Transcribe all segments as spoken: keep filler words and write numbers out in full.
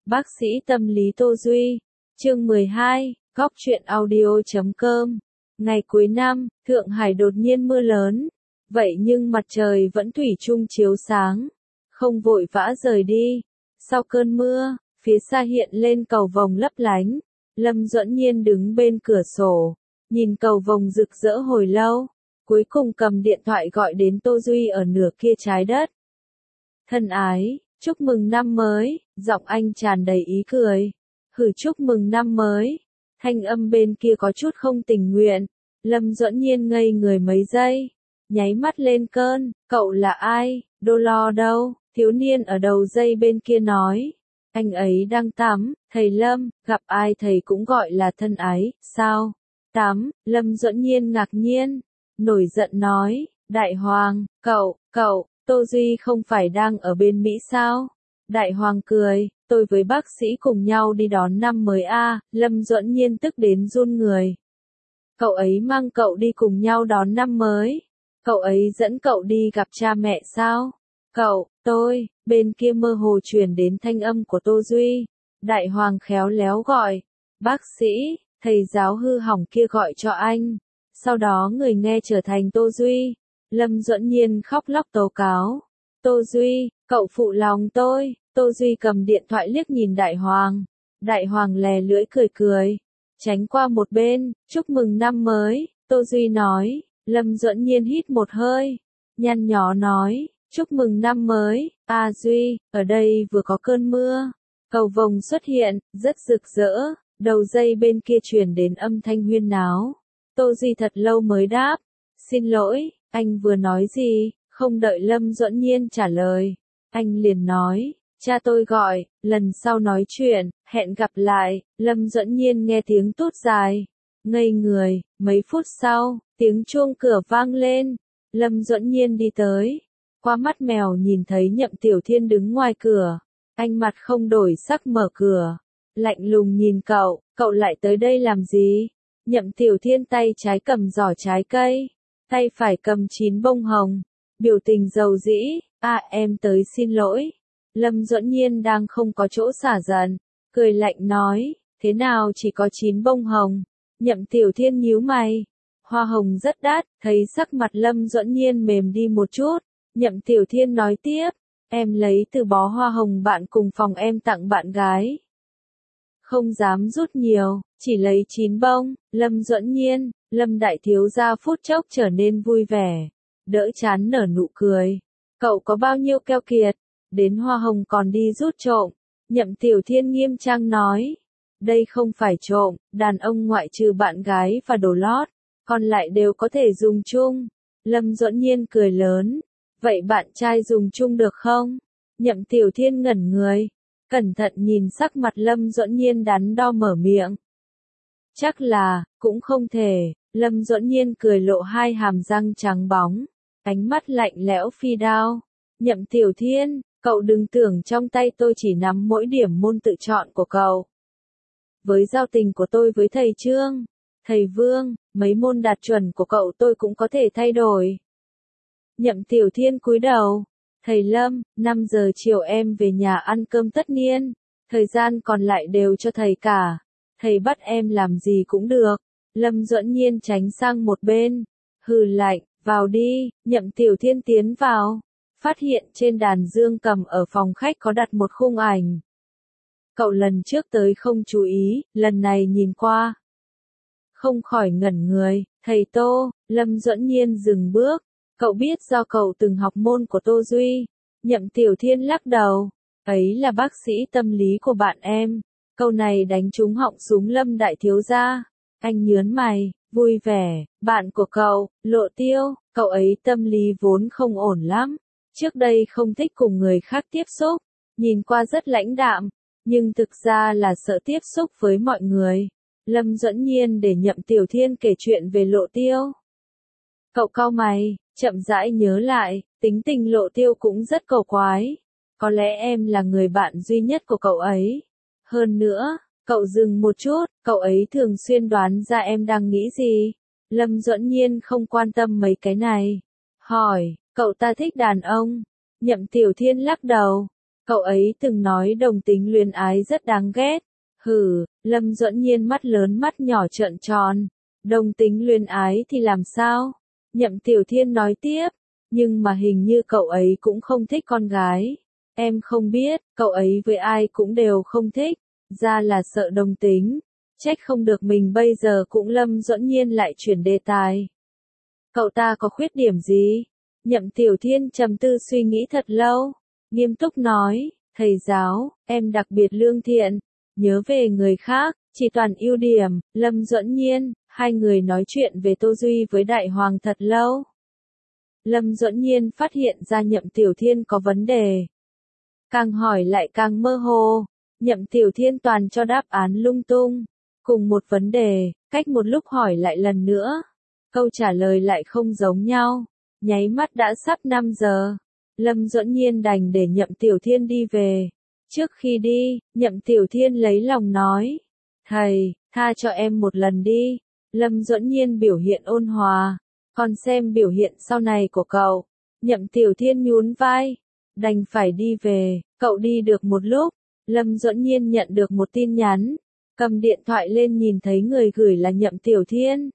Bác sĩ tâm lý Tô Duy, chương mười hai, góc truyện audio chấm com. Ngày cuối năm, Thượng Hải đột nhiên mưa lớn. Vậy nhưng mặt trời vẫn thủy chung chiếu sáng. Không vội vã rời đi. Sau cơn mưa, phía xa hiện lên cầu vồng lấp lánh. Lâm Duẫn Nhiên đứng bên cửa sổ. Nhìn cầu vồng rực rỡ hồi lâu. Cuối cùng cầm điện thoại gọi đến Tô Duy ở nửa kia trái đất. Thân ái, chúc mừng năm mới, giọng anh tràn đầy ý cười. Hử, chúc mừng năm mới. Thanh âm bên kia có chút không tình nguyện. Lâm Duẫn Nhiên ngây người mấy giây. Nháy mắt lên cơn, cậu là ai, Đô Lo đâu, thiếu niên ở đầu dây bên kia nói. Anh ấy đang tắm, thầy Lâm, gặp ai thầy cũng gọi là thân ái, sao? Tắm, Lâm Duẫn Nhiên ngạc nhiên, nổi giận nói, Đại Hoàng, cậu, cậu, Tô Duy không phải đang ở bên Mỹ sao? Đại Hoàng cười, tôi với bác sĩ cùng nhau đi đón năm mới a. Lâm Duẫn Nhiên tức đến run người. Cậu ấy mang cậu đi cùng nhau đón năm mới. Cậu ấy dẫn cậu đi gặp cha mẹ sao? Cậu, tôi, bên kia mơ hồ truyền đến thanh âm của Tô Duy. Đại Hoàng khéo léo gọi, bác sĩ, thầy giáo hư hỏng kia gọi cho anh. Sau đó người nghe trở thành Tô Duy. Lâm Duẫn Nhiên khóc lóc tố cáo. Tô Duy, cậu phụ lòng tôi. Tô Duy cầm điện thoại liếc nhìn Đại Hoàng. Đại Hoàng lè lưỡi cười cười. Tránh qua một bên, chúc mừng năm mới, Tô Duy nói. Lâm Duẫn Nhiên hít một hơi. Nhăn nhó nói, chúc mừng năm mới, à Duy, ở đây vừa có cơn mưa. Cầu vồng xuất hiện, rất rực rỡ. Đầu dây bên kia truyền đến âm thanh huyên náo. Tô Duy thật lâu mới đáp. Xin lỗi, anh vừa nói gì? Không đợi Lâm Duẫn Nhiên trả lời. Anh liền nói, cha tôi gọi, lần sau nói chuyện, hẹn gặp lại. Lâm Duẫn Nhiên nghe tiếng tút dài. Ngây người, mấy phút sau, tiếng chuông cửa vang lên. Lâm Duẫn Nhiên đi tới. Qua mắt mèo nhìn thấy Nhậm Tiểu Thiên đứng ngoài cửa. Anh mặt không đổi sắc mở cửa. Lạnh lùng nhìn cậu, cậu lại tới đây làm gì? Nhậm Tiểu Thiên tay trái cầm giỏ trái cây. Tay phải cầm chín bông hồng. Biểu tình dầu dĩ, à em tới xin lỗi. Lâm Duẫn Nhiên đang không có chỗ xả giận. Cười lạnh nói, thế nào chỉ có chín bông hồng? Nhậm Tiểu Thiên nhíu mày. Hoa hồng rất đắt, thấy sắc mặt Lâm Duẫn Nhiên mềm đi một chút. Nhậm Tiểu Thiên nói tiếp, em lấy từ bó hoa hồng bạn cùng phòng em tặng bạn gái. Không dám rút nhiều, chỉ lấy chín bông. Lâm Duẫn Nhiên, Lâm đại thiếu gia phút chốc trở nên vui vẻ. Đỡ chán nở nụ cười. Cậu có bao nhiêu keo kiệt, đến hoa hồng còn đi rút trộm. Nhậm Tiểu Thiên nghiêm trang nói. Đây không phải trộm, đàn ông ngoại trừ bạn gái và đồ lót, còn lại đều có thể dùng chung. Lâm Duẫn Nhiên cười lớn. Vậy bạn trai dùng chung được không? Nhậm Tiểu Thiên ngẩn người. Cẩn thận nhìn sắc mặt Lâm Duẫn Nhiên đắn đo mở miệng. Chắc là, cũng không thể. Lâm Duẫn Nhiên cười lộ hai hàm răng trắng bóng. Ánh mắt lạnh lẽo phi đao. Nhậm Tiểu Thiên, cậu đừng tưởng trong tay tôi chỉ nắm mỗi điểm môn tự chọn của cậu. Với giao tình của tôi với thầy Trương, thầy Vương, mấy môn đạt chuẩn của cậu tôi cũng có thể thay đổi. Nhậm Tiểu Thiên cúi đầu. Thầy Lâm, năm giờ chiều em về nhà ăn cơm tất niên. Thời gian còn lại đều cho thầy cả. Thầy bắt em làm gì cũng được. Lâm Duẫn Nhiên tránh sang một bên. Hừ lạnh, vào đi. Nhậm Tiểu Thiên tiến vào. Phát hiện trên đàn dương cầm ở phòng khách có đặt một khung ảnh. Cậu lần trước tới không chú ý, lần này nhìn qua. Không khỏi ngẩn người. Thầy Tô. Lâm Duẫn Nhiên dừng bước. Cậu biết do cậu từng học môn của Tô Duy. Nhậm Tiểu Thiên lắc đầu. Ấy là bác sĩ tâm lý của bạn em. Câu này đánh trúng họng súng Lâm đại thiếu gia. Anh nhớn mày, vui vẻ. Bạn của cậu, Lộ Tiêu, cậu ấy tâm lý vốn không ổn lắm. Trước đây không thích cùng người khác tiếp xúc. Nhìn qua rất lãnh đạm. Nhưng thực ra là sợ tiếp xúc với mọi người. Lâm Duẫn Nhiên để Nhậm Tiểu Thiên kể chuyện về Lộ Tiêu. Cậu cau mày, chậm rãi nhớ lại, tính tình Lộ Tiêu cũng rất cầu quái. Có lẽ em là người bạn duy nhất của cậu ấy. Hơn nữa, cậu dừng một chút, cậu ấy thường xuyên đoán ra em đang nghĩ gì. Lâm Duẫn Nhiên không quan tâm mấy cái này. Hỏi, cậu ta thích đàn ông? Nhậm Tiểu Thiên lắc đầu. Cậu ấy từng nói đồng tính luyến ái rất đáng ghét. Hừ, Lâm Duẫn Nhiên mắt lớn mắt nhỏ trợn tròn. Đồng tính luyến ái thì làm sao? Nhậm Tiểu Thiên nói tiếp. Nhưng mà hình như cậu ấy cũng không thích con gái. Em không biết, cậu ấy với ai cũng đều không thích. Ra là sợ đồng tính. Trách không được mình bây giờ cũng Lâm Duẫn Nhiên lại chuyển đề tài. Cậu ta có khuyết điểm gì? Nhậm Tiểu Thiên trầm tư suy nghĩ thật lâu. Nghiêm túc nói, thầy giáo, em đặc biệt lương thiện. Nhớ về người khác, chỉ toàn ưu điểm. Lâm Duẫn Nhiên, hai người nói chuyện về Tô Duy với Đại Hoàng thật lâu. Lâm Duẫn Nhiên phát hiện ra Nhậm Tiểu Thiên có vấn đề. Càng hỏi lại càng mơ hồ. Nhậm Tiểu Thiên toàn cho đáp án lung tung. Cùng một vấn đề, cách một lúc hỏi lại lần nữa. Câu trả lời lại không giống nhau. Nháy mắt đã sắp năm giờ. Lâm Duẫn Nhiên đành để Nhậm Tiểu Thiên đi về. Trước khi đi, Nhậm Tiểu Thiên lấy lòng nói. Thầy, tha cho em một lần đi. Lâm Duẫn Nhiên biểu hiện ôn hòa. Còn xem biểu hiện sau này của cậu. Nhậm Tiểu Thiên nhún vai. Đành phải đi về. Cậu đi được một lúc. Lâm Duẫn Nhiên nhận được một tin nhắn. Cầm điện thoại lên nhìn thấy người gửi là Nhậm Tiểu Thiên.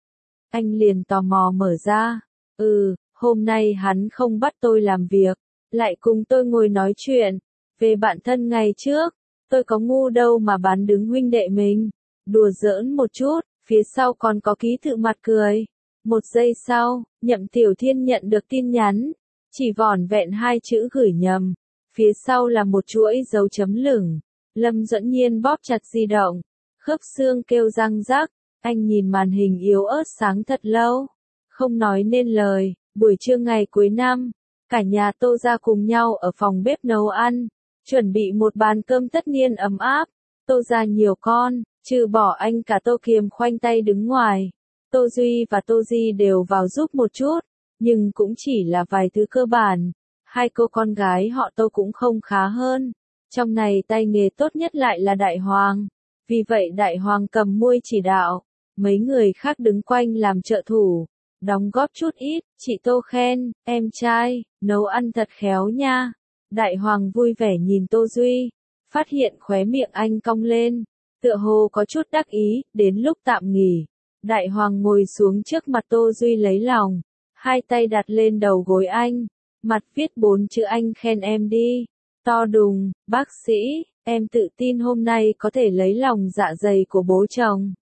Anh liền tò mò mở ra. Ừ, hôm nay hắn không bắt tôi làm việc. Lại cùng tôi ngồi nói chuyện. Về bạn thân ngày trước. Tôi có ngu đâu mà bán đứng huynh đệ mình. Đùa giỡn một chút. Phía sau còn có ký tự mặt cười. Một giây sau, Nhậm Tiểu Thiên nhận được tin nhắn. Chỉ vỏn vẹn hai chữ gửi nhầm. Phía sau là một chuỗi dấu chấm lửng. Lâm Duẫn Nhiên bóp chặt di động. Khớp xương kêu răng rắc. Anh nhìn màn hình yếu ớt sáng thật lâu. Không nói nên lời. Buổi trưa ngày cuối năm. Cả nhà Tô gia cùng nhau ở phòng bếp nấu ăn. Chuẩn bị một bàn cơm tất niên ấm áp. Tô gia nhiều con. Trừ bỏ anh cả Tô Kiềm khoanh tay đứng ngoài. Tô Duy và Tô Di đều vào giúp một chút. Nhưng cũng chỉ là vài thứ cơ bản. Hai cô con gái họ Tô cũng không khá hơn. Trong này tay nghề tốt nhất lại là Đại Hoàng. Vì vậy Đại Hoàng cầm muôi chỉ đạo. Mấy người khác đứng quanh làm trợ thủ. Đóng góp chút ít, chị Tô khen, em trai, nấu ăn thật khéo nha. Đại Hoàng vui vẻ nhìn Tô Duy. Phát hiện khóe miệng anh cong lên. Tựa hồ có chút đắc ý, đến lúc tạm nghỉ. Đại Hoàng ngồi xuống trước mặt Tô Duy lấy lòng. Hai tay đặt lên đầu gối anh. Mặt viết bốn chữ anh khen em đi. To đùng, bác sĩ, em tự tin hôm nay có thể lấy lòng dạ dày của bố chồng.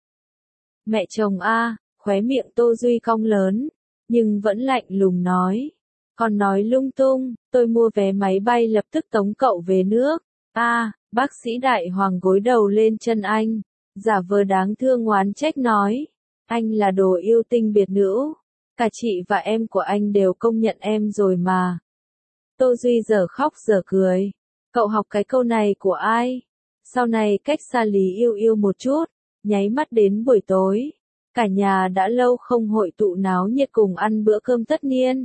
Mẹ chồng a, khóe miệng Tô Duy cong lớn, nhưng vẫn lạnh lùng nói. Còn nói lung tung, tôi mua vé máy bay lập tức tống cậu về nước. A, bác sĩ Đại Hoàng gối đầu lên chân anh, giả vờ đáng thương oán trách nói. Anh là đồ yêu tinh biệt nữ. Cả chị và em của anh đều công nhận em rồi mà. Tô Duy giờ khóc giờ cười. Cậu học cái câu này của ai? Sau này cách xa Lý Yêu Yêu một chút. Nháy mắt đến buổi tối. Cả nhà đã lâu không hội tụ náo nhiệt cùng ăn bữa cơm tất niên.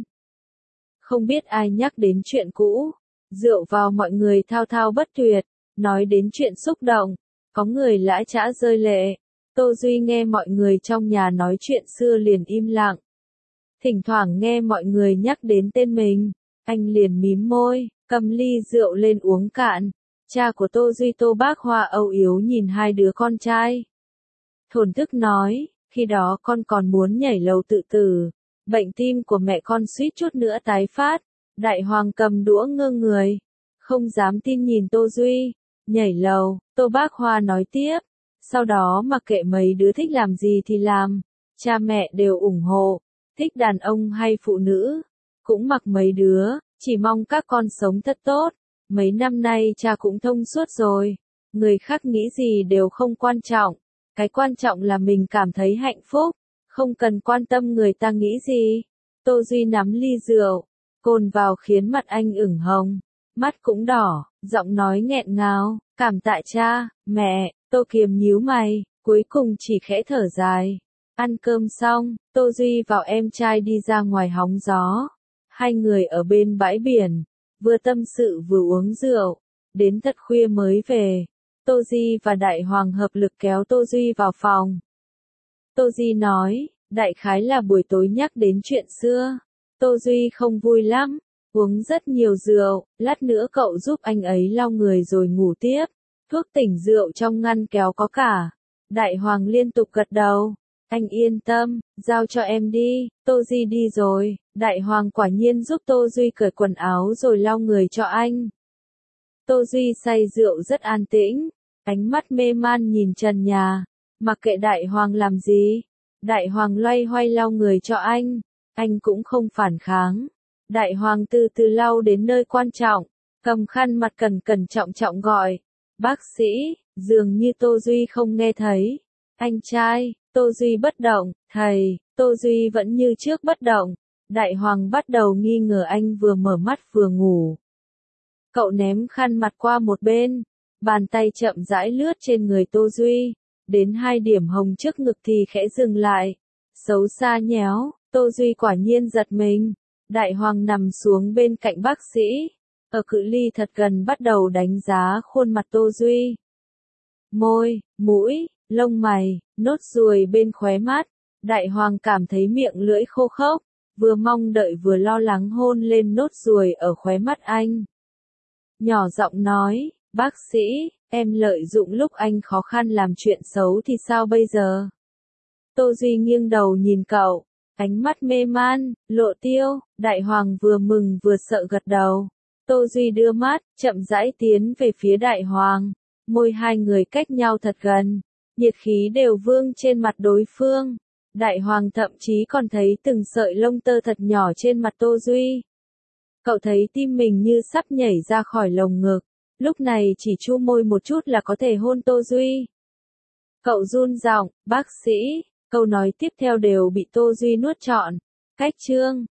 Không biết ai nhắc đến chuyện cũ. Rượu vào mọi người thao thao bất tuyệt. Nói đến chuyện xúc động. Có người lã chã rơi lệ. Tô Duy nghe mọi người trong nhà nói chuyện xưa liền im lặng. Thỉnh thoảng nghe mọi người nhắc đến tên mình. Anh liền mím môi, cầm ly rượu lên uống cạn. Cha của Tô Duy Tô Bác Hoa âu yếm nhìn hai đứa con trai. Thổn thức nói, khi đó con còn muốn nhảy lầu tự tử. Bệnh tim của mẹ con suýt chút nữa tái phát. Đại Hoàng cầm đũa ngơ người. Không dám tin nhìn Tô Duy. Nhảy lầu, Tô Bác Hoa nói tiếp. Sau đó mặc kệ mấy đứa thích làm gì thì làm. Cha mẹ đều ủng hộ. Thích đàn ông hay phụ nữ. Cũng mặc mấy đứa, chỉ mong các con sống thật tốt. Mấy năm nay cha cũng thông suốt rồi. Người khác nghĩ gì đều không quan trọng. Cái quan trọng là mình cảm thấy hạnh phúc. Không cần quan tâm người ta nghĩ gì. Tô Duy nắm ly rượu. Cồn vào khiến mặt anh ửng hồng. Mắt cũng đỏ, giọng nói nghẹn ngào. Cảm tạ cha, mẹ. Tô Kiềm nhíu mày, cuối cùng chỉ khẽ thở dài. Ăn cơm xong, Tô Duy vào em trai đi ra ngoài hóng gió. Hai người ở bên bãi biển, vừa tâm sự vừa uống rượu, đến thật khuya mới về. Tô Di và Đại Hoàng hợp lực kéo Tô Duy vào phòng. Tô Di nói, đại khái là buổi tối nhắc đến chuyện xưa. Tô Duy không vui lắm, Uống rất nhiều rượu, lát nữa cậu giúp anh ấy lau người rồi ngủ tiếp. Thuốc tỉnh rượu trong ngăn kéo có cả. Đại Hoàng liên tục gật đầu. Anh yên tâm, giao cho em đi, Tô Di đi rồi. Đại Hoàng quả nhiên giúp Tô Duy cởi quần áo rồi lau người cho anh. Tô Duy say rượu rất an tĩnh, ánh mắt mê man nhìn trần nhà, mặc kệ Đại Hoàng làm gì. Đại Hoàng loay hoay lau người cho anh, anh cũng không phản kháng. Đại Hoàng từ từ lau đến nơi quan trọng, cầm khăn mặt cẩn cẩn trọng trọng gọi. Bác sĩ, dường như Tô Duy không nghe thấy. Anh trai, Tô Duy bất động, thầy, Tô Duy vẫn như trước bất động. Đại Hoàng bắt đầu nghi ngờ anh vừa mở mắt vừa ngủ. Cậu ném khăn mặt qua một bên, bàn tay chậm rãi lướt trên người Tô Duy, đến hai điểm hồng trước ngực thì khẽ dừng lại. Xấu xa nhéo, Tô Duy quả nhiên giật mình. Đại Hoàng nằm xuống bên cạnh bác sĩ, ở cự ly thật gần bắt đầu đánh giá khuôn mặt Tô Duy. Môi, mũi, lông mày, nốt ruồi bên khóe mắt. Đại Hoàng cảm thấy miệng lưỡi khô khốc, vừa mong đợi vừa lo lắng hôn lên nốt ruồi ở khóe mắt anh. Nhỏ giọng nói, bác sĩ, em lợi dụng lúc anh khó khăn làm chuyện xấu thì sao bây giờ? Tô Duy nghiêng đầu nhìn cậu, ánh mắt mê man, lộ tiêu. Đại Hoàng vừa mừng vừa sợ gật đầu. Tô Duy đưa mắt, chậm rãi tiến về phía Đại Hoàng. Môi hai người cách nhau thật gần, nhiệt khí đều vương trên mặt đối phương. Đại Hoàng thậm chí còn thấy từng sợi lông tơ thật nhỏ trên mặt Tô Duy. Cậu thấy tim mình như sắp nhảy ra khỏi lồng ngực, lúc này chỉ chu môi một chút là có thể hôn Tô Duy. Cậu run giọng, bác sĩ, câu nói tiếp theo đều bị Tô Duy nuốt trọn. Cách chương